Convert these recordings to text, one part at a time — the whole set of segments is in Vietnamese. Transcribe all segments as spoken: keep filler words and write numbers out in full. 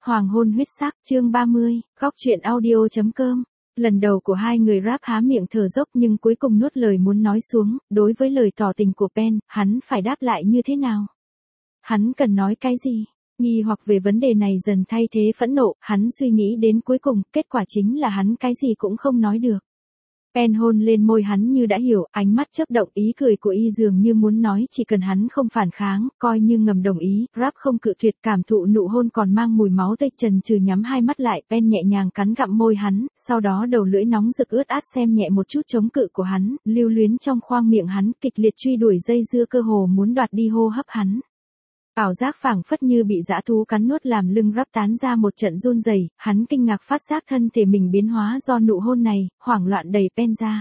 Hoàng hôn huyết sắc, chương ba mươi, góc truyện audio.com. Lần đầu của hai người rap há miệng thở dốc nhưng cuối cùng nuốt lời muốn nói xuống, đối với lời tỏ tình của Pen, hắn phải đáp lại như thế nào? Hắn cần nói cái gì? Nghi hoặc về vấn đề này dần thay thế phẫn nộ, hắn suy nghĩ đến cuối cùng, kết quả chính là hắn cái gì cũng không nói được. Pen hôn lên môi hắn như đã hiểu, ánh mắt chớp động, ý cười của y dường như muốn nói chỉ cần hắn không phản kháng, coi như ngầm đồng ý, rap không cự tuyệt, cảm thụ nụ hôn còn mang mùi máu tươi, trần trừ nhắm hai mắt lại, Pen nhẹ nhàng cắn gặm môi hắn, sau đó đầu lưỡi nóng rực ướt át xem nhẹ một chút chống cự của hắn, lưu luyến trong khoang miệng hắn, kịch liệt truy đuổi dây dưa cơ hồ muốn đoạt đi hô hấp hắn. Ảo giác phảng phất như bị dã thú cắn nuốt làm lưng rap tán ra một trận run rẩy, hắn kinh ngạc phát giác thân thể mình biến hóa do nụ hôn này, hoảng loạn đẩy Pen ra.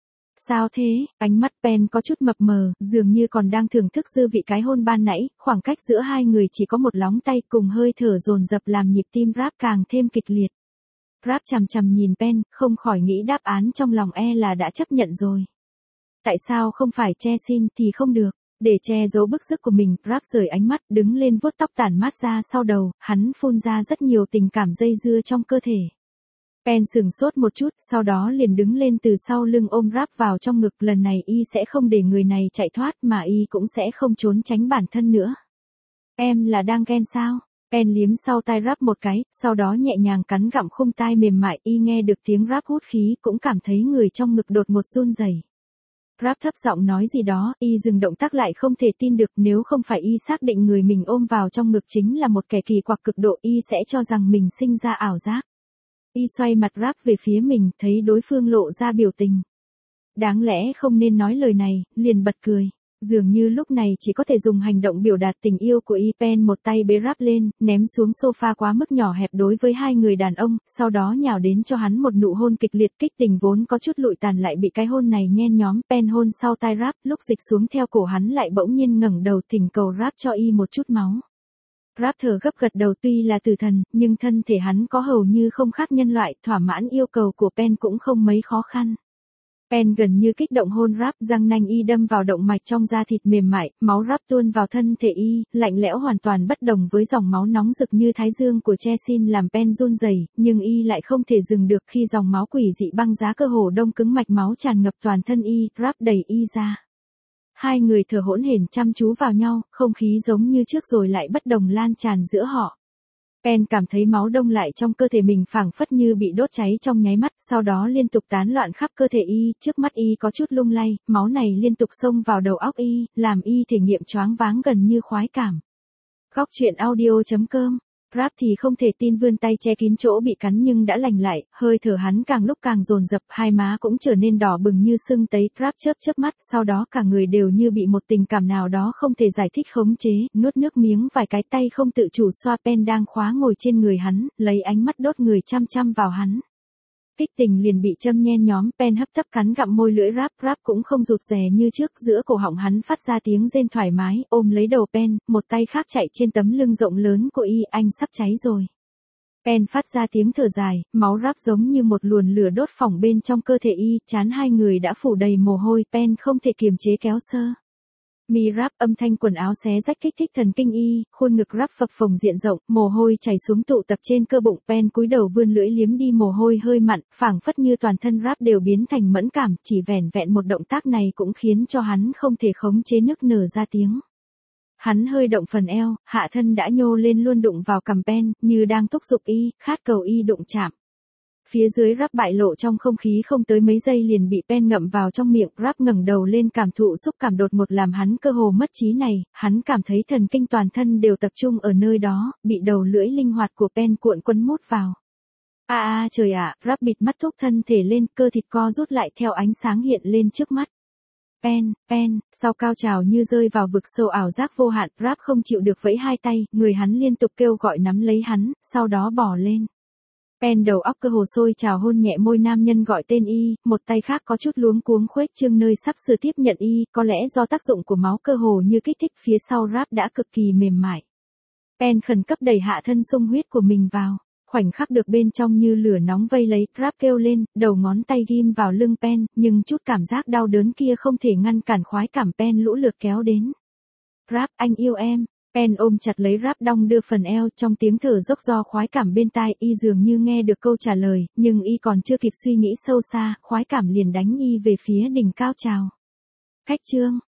Sao thế? Ánh mắt Pen có chút mập mờ, dường như còn đang thưởng thức dư vị cái hôn ban nãy, khoảng cách giữa hai người chỉ có một lóng tay cùng hơi thở dồn dập làm nhịp tim rap càng thêm kịch liệt. Rap chằm chằm nhìn Pen, không khỏi nghĩ đáp án trong lòng e là đã chấp nhận rồi. Tại sao không phải che xin thì không được? Để che giấu bức rứt của mình, rap rời ánh mắt, đứng lên vuốt tóc tản mát ra sau đầu, hắn phun ra rất nhiều tình cảm dây dưa trong cơ thể. Pen sừng sốt một chút, sau đó liền đứng lên từ sau lưng ôm rap vào trong ngực, lần này y sẽ không để người này chạy thoát mà y cũng sẽ không trốn tránh bản thân nữa. Em là đang ghen sao? Pen liếm sau tai rap một cái, sau đó nhẹ nhàng cắn gặm khung tai mềm mại, y nghe được tiếng rap hút khí cũng cảm thấy người trong ngực đột ngột run rẩy. Rap thấp giọng nói gì đó, y dừng động tác lại không thể tin được, nếu không phải y xác định người mình ôm vào trong ngực chính là một kẻ kỳ quặc cực độ, y sẽ cho rằng mình sinh ra ảo giác. Y xoay mặt rap về phía mình, thấy đối phương lộ ra biểu tình. Đáng lẽ không nên nói lời này, liền bật cười. Dường như lúc này chỉ có thể dùng hành động biểu đạt tình yêu của y. Pen một tay bế rap lên, ném xuống sofa quá mức nhỏ hẹp đối với hai người đàn ông, sau đó nhào đến cho hắn một nụ hôn kịch liệt, kích tình vốn có chút lụi tàn lại bị cái hôn này nhen nhóm. Pen hôn sau tai rap, lúc dịch xuống theo cổ hắn lại bỗng nhiên ngẩng đầu thỉnh cầu rap cho y một chút máu. Rap thở gấp gật đầu, tuy là tử thần, nhưng thân thể hắn có hầu như không khác nhân loại, thỏa mãn yêu cầu của Pen cũng không mấy khó khăn. Pen gần như kích động hôn rap, răng nanh y đâm vào động mạch trong da thịt mềm mại, máu rap tuôn vào thân thể y, lạnh lẽo hoàn toàn bất đồng với dòng máu nóng rực như thái dương của Chesin làm Pen run rẩy, nhưng y lại không thể dừng được khi dòng máu quỷ dị băng giá cơ hồ đông cứng mạch máu tràn ngập toàn thân y, rap đẩy y ra. Hai người thở hỗn hển chăm chú vào nhau, không khí giống như trước rồi lại bất đồng lan tràn giữa họ. Pen cảm thấy máu đông lại trong cơ thể mình phảng phất như bị đốt cháy trong nháy mắt, sau đó liên tục tán loạn khắp cơ thể y, trước mắt y có chút lung lay, máu này liên tục xông vào đầu óc y, làm y thể nghiệm choáng váng gần như khoái cảm. Góc truyện audio.com. Rap thì không thể tin vươn tay che kín chỗ bị cắn nhưng đã lành lại, hơi thở hắn càng lúc càng dồn dập, hai má cũng trở nên đỏ bừng như sưng tấy, rap chớp chớp mắt, sau đó cả người đều như bị một tình cảm nào đó không thể giải thích khống chế, nuốt nước miếng vài cái, tay không tự chủ xoa Pen đang khóa ngồi trên người hắn, lấy ánh mắt đốt người chăm chăm vào hắn. Kích tình liền bị châm nhen nhóm, Pen hấp tấp cắn gặm môi lưỡi rap, rap cũng không rụt rè như trước, giữa cổ họng hắn phát ra tiếng rên thoải mái, ôm lấy đầu Pen, một tay khác chạy trên tấm lưng rộng lớn của y, anh sắp cháy rồi. Pen phát ra tiếng thở dài, máu rap giống như một luồn lửa đốt phỏng bên trong cơ thể y, trán hai người đã phủ đầy mồ hôi, Pen không thể kiềm chế kéo sơ. Mi rap, âm thanh quần áo xé rách kích thích thần kinh y, khuôn ngực rap phập phồng diện rộng, mồ hôi chảy xuống tụ tập trên cơ bụng. Pen cúi đầu vươn lưỡi liếm đi mồ hôi hơi mặn, phảng phất như toàn thân rap đều biến thành mẫn cảm, chỉ vẻn vẹn một động tác này cũng khiến cho hắn không thể khống chế nức nở ra tiếng. Hắn hơi động phần eo, hạ thân đã nhô lên luôn đụng vào cằm Pen, như đang thúc giục y, khát cầu y đụng chạm. Phía dưới rap bại lộ trong không khí không tới mấy giây liền bị Pen ngậm vào trong miệng, rap ngẩng đầu lên cảm thụ xúc cảm đột ngột làm hắn cơ hồ mất trí này, hắn cảm thấy thần kinh toàn thân đều tập trung ở nơi đó, bị đầu lưỡi linh hoạt của Pen cuộn quấn mút vào. A a trời ạ, rap bịt mắt thúc thân thể lên, cơ thịt co rút lại theo ánh sáng hiện lên trước mắt. Pen, Pen, sau cao trào như rơi vào vực sâu ảo giác vô hạn, rap không chịu được vẫy hai tay, người hắn liên tục kêu gọi nắm lấy hắn, sau đó bỏ lên. Pen đầu óc cơ hồ sôi trào hôn nhẹ môi nam nhân gọi tên y, một tay khác có chút luống cuống khuếch trương nơi sắp sửa tiếp nhận y, có lẽ do tác dụng của máu cơ hồ như kích thích phía sau rap đã cực kỳ mềm mại. Pen khẩn cấp đẩy hạ thân sung huyết của mình vào, khoảnh khắc được bên trong như lửa nóng vây lấy, rap kêu lên, đầu ngón tay ghim vào lưng Pen, nhưng chút cảm giác đau đớn kia không thể ngăn cản khoái cảm Pen lũ lượt kéo đến. Rap, anh yêu em. Pen ôm chặt lấy ráp đong đưa phần eo trong tiếng thở dốc do khoái cảm bên tai, y dường như nghe được câu trả lời, nhưng y còn chưa kịp suy nghĩ sâu xa, khoái cảm liền đánh y về phía đỉnh cao trào. Khách trương,